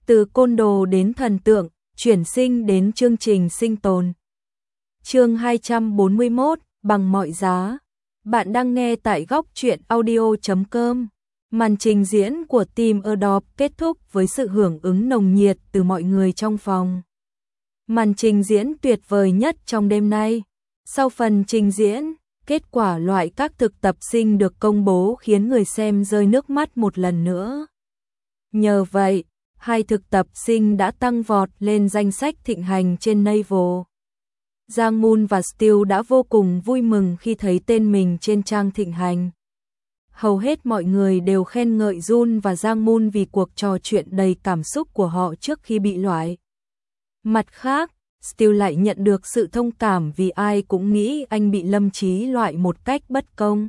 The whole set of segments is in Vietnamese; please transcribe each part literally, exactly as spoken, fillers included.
Từ côn đồ đến thần tượng, chuyển sinh đến chương trình sinh tồn. Chương hai trăm bốn mươi mốt, bằng mọi giá. Bạn đang nghe tại góc truyện audio chấm com. Màn trình diễn của team Adobe kết thúc với sự hưởng ứng nồng nhiệt từ mọi người trong phòng. Màn trình diễn tuyệt vời nhất trong đêm nay. Sau phần trình diễn, kết quả loại các thực tập sinh được công bố khiến người xem rơi nước mắt một lần nữa. Nhờ vậy, hai thực tập sinh đã tăng vọt lên danh sách thịnh hành trên Naver. Giang Moon và Steel đã vô cùng vui mừng khi thấy tên mình trên trang thịnh hành. Hầu hết mọi người đều khen ngợi Jun và Giang Moon vì cuộc trò chuyện đầy cảm xúc của họ trước khi bị loại. Mặt khác, Steel lại nhận được sự thông cảm vì ai cũng nghĩ anh bị Lâm Chí loại một cách bất công.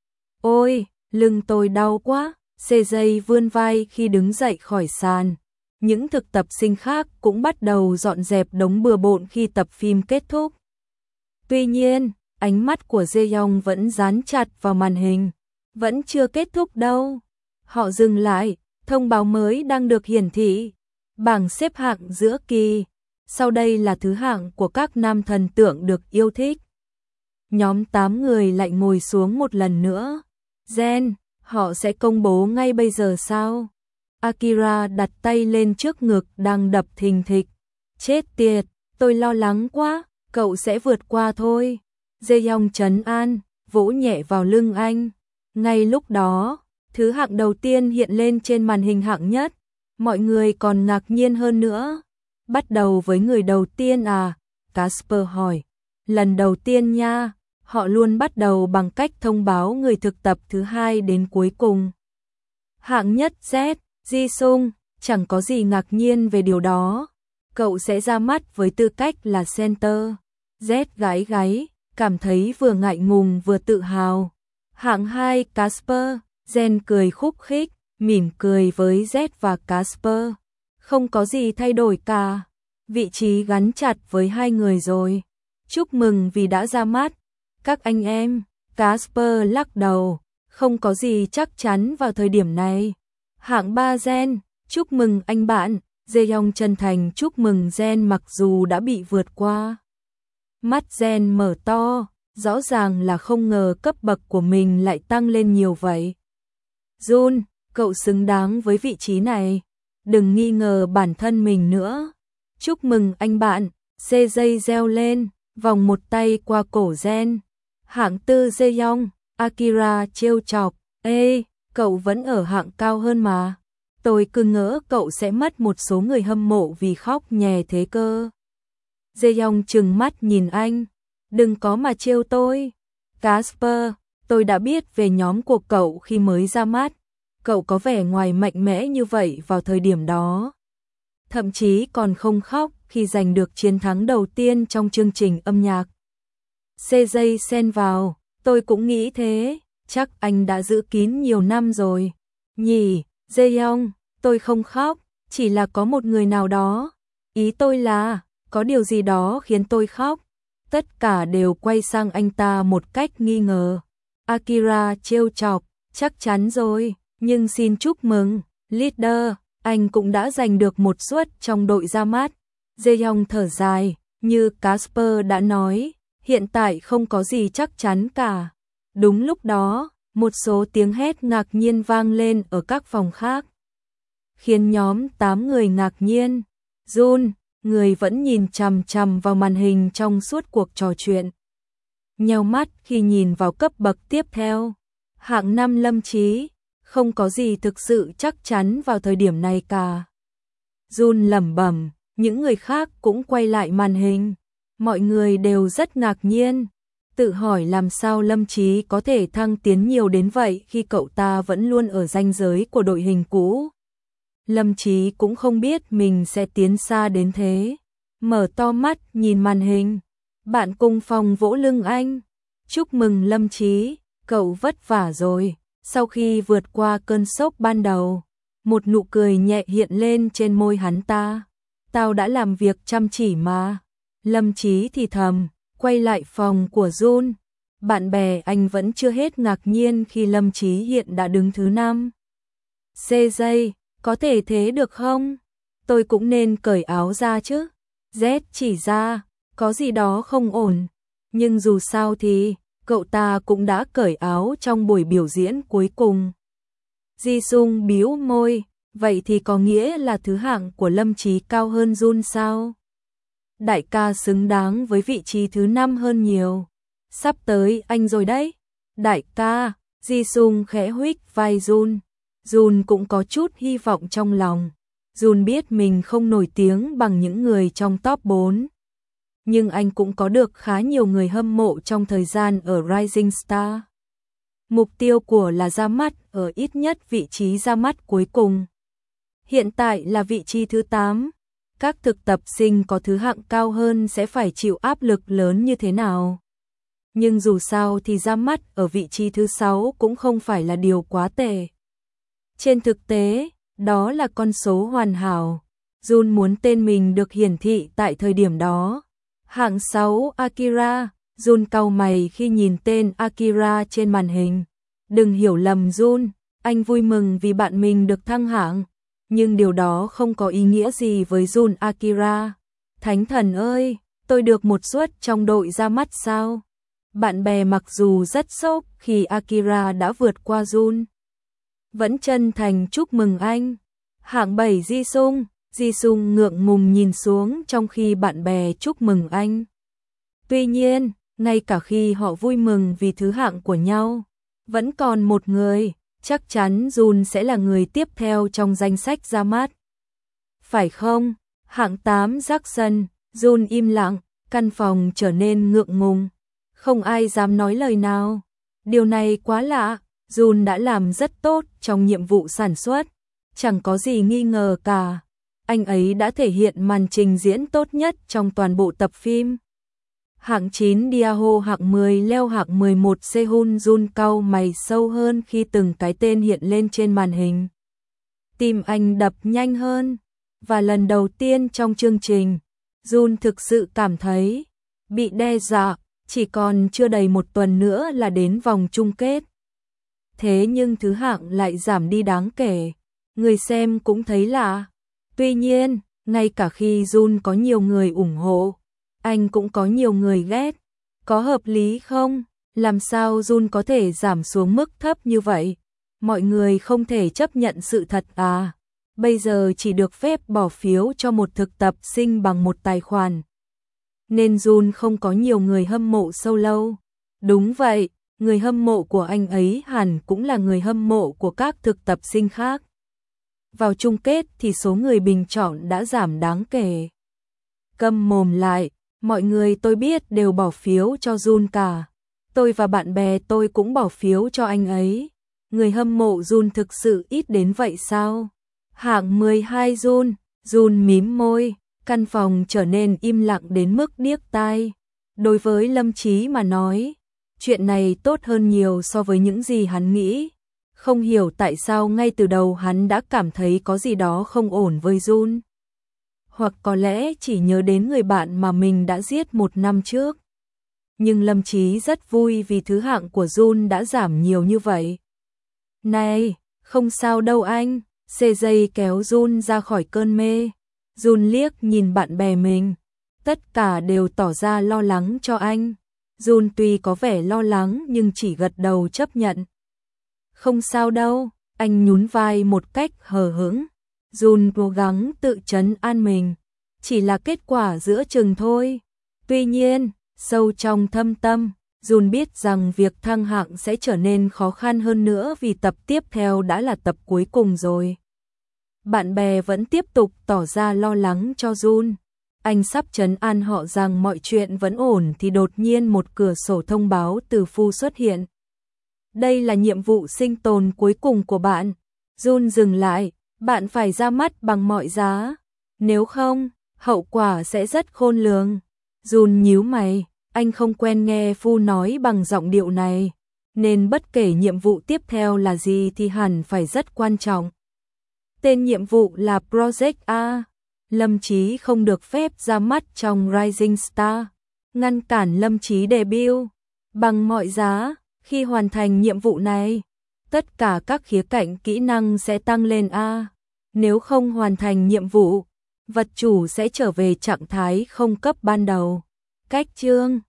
Ôi, lưng tôi đau quá, xê giê vươn vai khi đứng dậy khỏi sàn. Những thực tập sinh khác cũng bắt đầu dọn dẹp đống bừa bộn khi tập phim kết thúc. Tuy nhiên, ánh mắt của Jae-yong vẫn dán chặt vào màn hình. Vẫn chưa kết thúc đâu. Họ dừng lại, thông báo mới đang được hiển thị. Bảng xếp hạng giữa kỳ. Sau đây là thứ hạng của các nam thần tượng được yêu thích. Nhóm tám người lại ngồi xuống một lần nữa. Gen, họ sẽ công bố ngay bây giờ sao? Akira đặt tay lên trước ngực đang đập thình thịch. Chết tiệt, tôi lo lắng quá, cậu sẽ vượt qua thôi. Jae-yong trấn an, vỗ nhẹ vào lưng anh. Ngay lúc đó, thứ hạng đầu tiên hiện lên trên màn hình hạng nhất. Mọi người còn ngạc nhiên hơn nữa. Bắt đầu với người đầu tiên à? Casper hỏi. Lần đầu tiên nha, họ luôn bắt đầu bằng cách thông báo người thực tập thứ hai đến cuối cùng. Hạng nhất Z, Jisung, chẳng có gì ngạc nhiên về điều đó. Cậu sẽ ra mắt với tư cách là center. Z gái gáy, cảm thấy vừa ngại ngùng vừa tự hào. Hạng hai Casper, Gen cười khúc khích, mỉm cười với Z và Casper. Không có gì thay đổi cả. Vị trí gắn chặt với hai người rồi. Chúc mừng vì đã ra mắt. Các anh em, Casper lắc đầu. Không có gì chắc chắn vào thời điểm này. Hạng ba Gen, chúc mừng anh bạn. Jae-yong chân thành chúc mừng Gen mặc dù đã bị vượt qua. Mắt Gen mở to. Rõ ràng là không ngờ cấp bậc của mình lại tăng lên nhiều vậy. Jun, cậu xứng đáng với vị trí này. Đừng nghi ngờ bản thân mình nữa. Chúc mừng anh bạn. xê giê reo lên, vòng một tay qua cổ Gen. Hạng tư Jae-yong, Akira trêu chọc. Ê, cậu vẫn ở hạng cao hơn mà. Tôi cứ ngỡ cậu sẽ mất một số người hâm mộ vì khóc nhè thế cơ. Jae-yong trừng mắt nhìn anh. Đừng có mà trêu tôi. Casper, tôi đã biết về nhóm của cậu khi mới ra mắt. Cậu có vẻ ngoài mạnh mẽ như vậy vào thời điểm đó. Thậm chí còn không khóc khi giành được chiến thắng đầu tiên trong chương trình âm nhạc. xê giê xen vào, tôi cũng nghĩ thế, chắc anh đã giữ kín nhiều năm rồi. Nhỉ, Jae-yong, tôi không khóc, chỉ là có một người nào đó. Ý tôi là, có điều gì đó khiến tôi khóc. Tất cả đều quay sang anh ta một cách nghi ngờ. Akira trêu chọc, chắc chắn rồi, nhưng xin chúc mừng, leader, anh cũng đã giành được một suất trong đội ra mắt. Jae-yong thở dài, như Casper đã nói, hiện tại không có gì chắc chắn cả. Đúng lúc đó, một số tiếng hét ngạc nhiên vang lên ở các phòng khác. Khiến nhóm tám người ngạc nhiên. Jun, người vẫn nhìn chằm chằm vào màn hình trong suốt cuộc trò chuyện. Nheo mắt khi nhìn vào cấp bậc tiếp theo. Hạng năm Lâm Chí, không có gì thực sự chắc chắn vào thời điểm này cả. Jun lẩm bẩm, những người khác cũng quay lại màn hình. Mọi người đều rất ngạc nhiên. Tự hỏi làm sao Lâm Chí có thể thăng tiến nhiều đến vậy khi cậu ta vẫn luôn ở ranh giới của đội hình cũ. Lâm Chí cũng không biết mình sẽ tiến xa đến thế. Mở to mắt nhìn màn hình. Bạn cùng phòng vỗ lưng anh. Chúc mừng Lâm Chí, cậu vất vả rồi. Sau khi vượt qua cơn sốc ban đầu, một nụ cười nhẹ hiện lên trên môi hắn ta. Tao đã làm việc chăm chỉ mà. Lâm Chí thì thầm, quay lại phòng của Jun. Bạn bè anh vẫn chưa hết ngạc nhiên khi Lâm Chí hiện đã đứng thứ năm. xê giê, có thể thế được không? tôi cũng nên cởi áo ra chứ. Z chỉ ra, có gì đó không ổn. Nhưng dù sao thì, cậu ta cũng đã cởi áo trong buổi biểu diễn cuối cùng. Jisung bĩu môi, vậy thì có nghĩa là thứ hạng của Lâm Chí cao hơn Jun sao? Đại ca xứng đáng với vị trí thứ năm hơn nhiều. Sắp tới anh rồi đấy. Đại ca, Jisung khẽ huých vai Jun. Jun cũng có chút hy vọng trong lòng. Jun biết mình không nổi tiếng bằng những người trong top bốn. Nhưng anh cũng có được khá nhiều người hâm mộ trong thời gian ở Rising Star. Mục tiêu của là ra mắt ở ít nhất vị trí ra mắt cuối cùng. Hiện tại là vị trí thứ tám. Các thực tập sinh có thứ hạng cao hơn sẽ phải chịu áp lực lớn như thế nào. Nhưng dù sao thì ra mắt ở vị trí thứ sáu cũng không phải là điều quá tệ. Trên thực tế, đó là con số hoàn hảo. Jun muốn tên mình được hiển thị tại thời điểm đó. Hạng sáu Akira, Jun cau mày khi nhìn tên Akira trên màn hình. Đừng hiểu lầm Jun, anh vui mừng vì bạn mình được thăng hạng. Nhưng điều đó không có ý nghĩa gì với Jun Akira. Thánh thần ơi, tôi được một suất trong đội ra mắt sao? Bạn bè mặc dù rất sốc khi Akira đã vượt qua Jun, vẫn chân thành chúc mừng anh. Hạng bảy Jisung, Jisung ngượng ngùng nhìn xuống trong khi bạn bè chúc mừng anh. Tuy nhiên, ngay cả khi họ vui mừng vì thứ hạng của nhau, vẫn còn một người, chắc chắn Jun sẽ là người tiếp theo trong danh sách ra mắt. Phải không? Hạng tám Jackson, Jun im lặng, căn phòng trở nên ngượng ngùng. Không ai dám nói lời nào. Điều này quá lạ, Jun đã làm rất tốt trong nhiệm vụ sản xuất. Chẳng có gì nghi ngờ cả. Anh ấy đã thể hiện màn trình diễn tốt nhất trong toàn bộ tập phim. Hạng chín Diaho, hạng mười Leo, hạng mười một Sehun. Jun cau mày sâu hơn khi từng cái tên hiện lên trên màn hình. Tim anh đập nhanh hơn. Và lần đầu tiên trong chương trình, Jun thực sự cảm thấy bị đe dọa, chỉ còn chưa đầy một tuần nữa là đến vòng chung kết. Thế nhưng thứ hạng lại giảm đi đáng kể. Người xem cũng thấy lạ. Tuy nhiên, ngay cả khi Jun có nhiều người ủng hộ, anh cũng có nhiều người ghét. Có hợp lý không? Làm sao Jun có thể giảm xuống mức thấp như vậy? Mọi người không thể chấp nhận sự thật à? Bây giờ chỉ được phép bỏ phiếu cho một thực tập sinh bằng một tài khoản. Nên Jun không có nhiều người hâm mộ sâu lâu. Đúng vậy, người hâm mộ của anh ấy hẳn cũng là người hâm mộ của các thực tập sinh khác. Vào chung kết thì số người bình chọn đã giảm đáng kể. Câm mồm lại, mọi người tôi biết đều bỏ phiếu cho Jun cả. Tôi và bạn bè tôi cũng bỏ phiếu cho anh ấy. Người hâm mộ Jun thực sự ít đến vậy sao? Hạng mười hai Jun, Jun mím môi, căn phòng trở nên im lặng đến mức điếc tai. Đối với Lâm Chí mà nói, chuyện này tốt hơn nhiều so với những gì hắn nghĩ. Không hiểu tại sao ngay từ đầu hắn đã cảm thấy có gì đó không ổn với Jun. Hoặc có lẽ chỉ nhớ đến người bạn mà mình đã giết một năm trước. Nhưng Lâm Chí rất vui vì thứ hạng của Jun đã giảm nhiều như vậy. Này, không sao đâu anh. xê giê kéo Jun ra khỏi cơn mê. Jun liếc nhìn bạn bè mình. Tất cả đều tỏ ra lo lắng cho anh. Jun tuy có vẻ lo lắng nhưng chỉ gật đầu chấp nhận. Không sao đâu, anh nhún vai một cách hờ hững. Jun cố gắng tự trấn an mình. Chỉ là kết quả giữa chừng thôi. Tuy nhiên, sâu trong thâm tâm, Jun biết rằng việc thăng hạng sẽ trở nên khó khăn hơn nữa vì tập tiếp theo đã là tập cuối cùng rồi. Bạn bè vẫn tiếp tục tỏ ra lo lắng cho Jun. Anh sắp trấn an họ rằng mọi chuyện vẫn ổn thì đột nhiên một cửa sổ thông báo từ Phu xuất hiện. Đây là nhiệm vụ sinh tồn cuối cùng của bạn. Jun dừng lại, bạn phải ra mắt bằng mọi giá. Nếu không, hậu quả sẽ rất khôn lường. Jun nhíu mày, anh không quen nghe Phu nói bằng giọng điệu này, nên bất kể nhiệm vụ tiếp theo là gì thì hẳn phải rất quan trọng. Tên nhiệm vụ là Project A. Lâm Chí không được phép ra mắt trong Rising Star, ngăn cản Lâm Chí debut. Bằng mọi giá, khi hoàn thành nhiệm vụ này, tất cả các khía cạnh kỹ năng sẽ tăng lên A. Nếu không hoàn thành nhiệm vụ, vật chủ sẽ trở về trạng thái không cấp ban đầu. Cách chương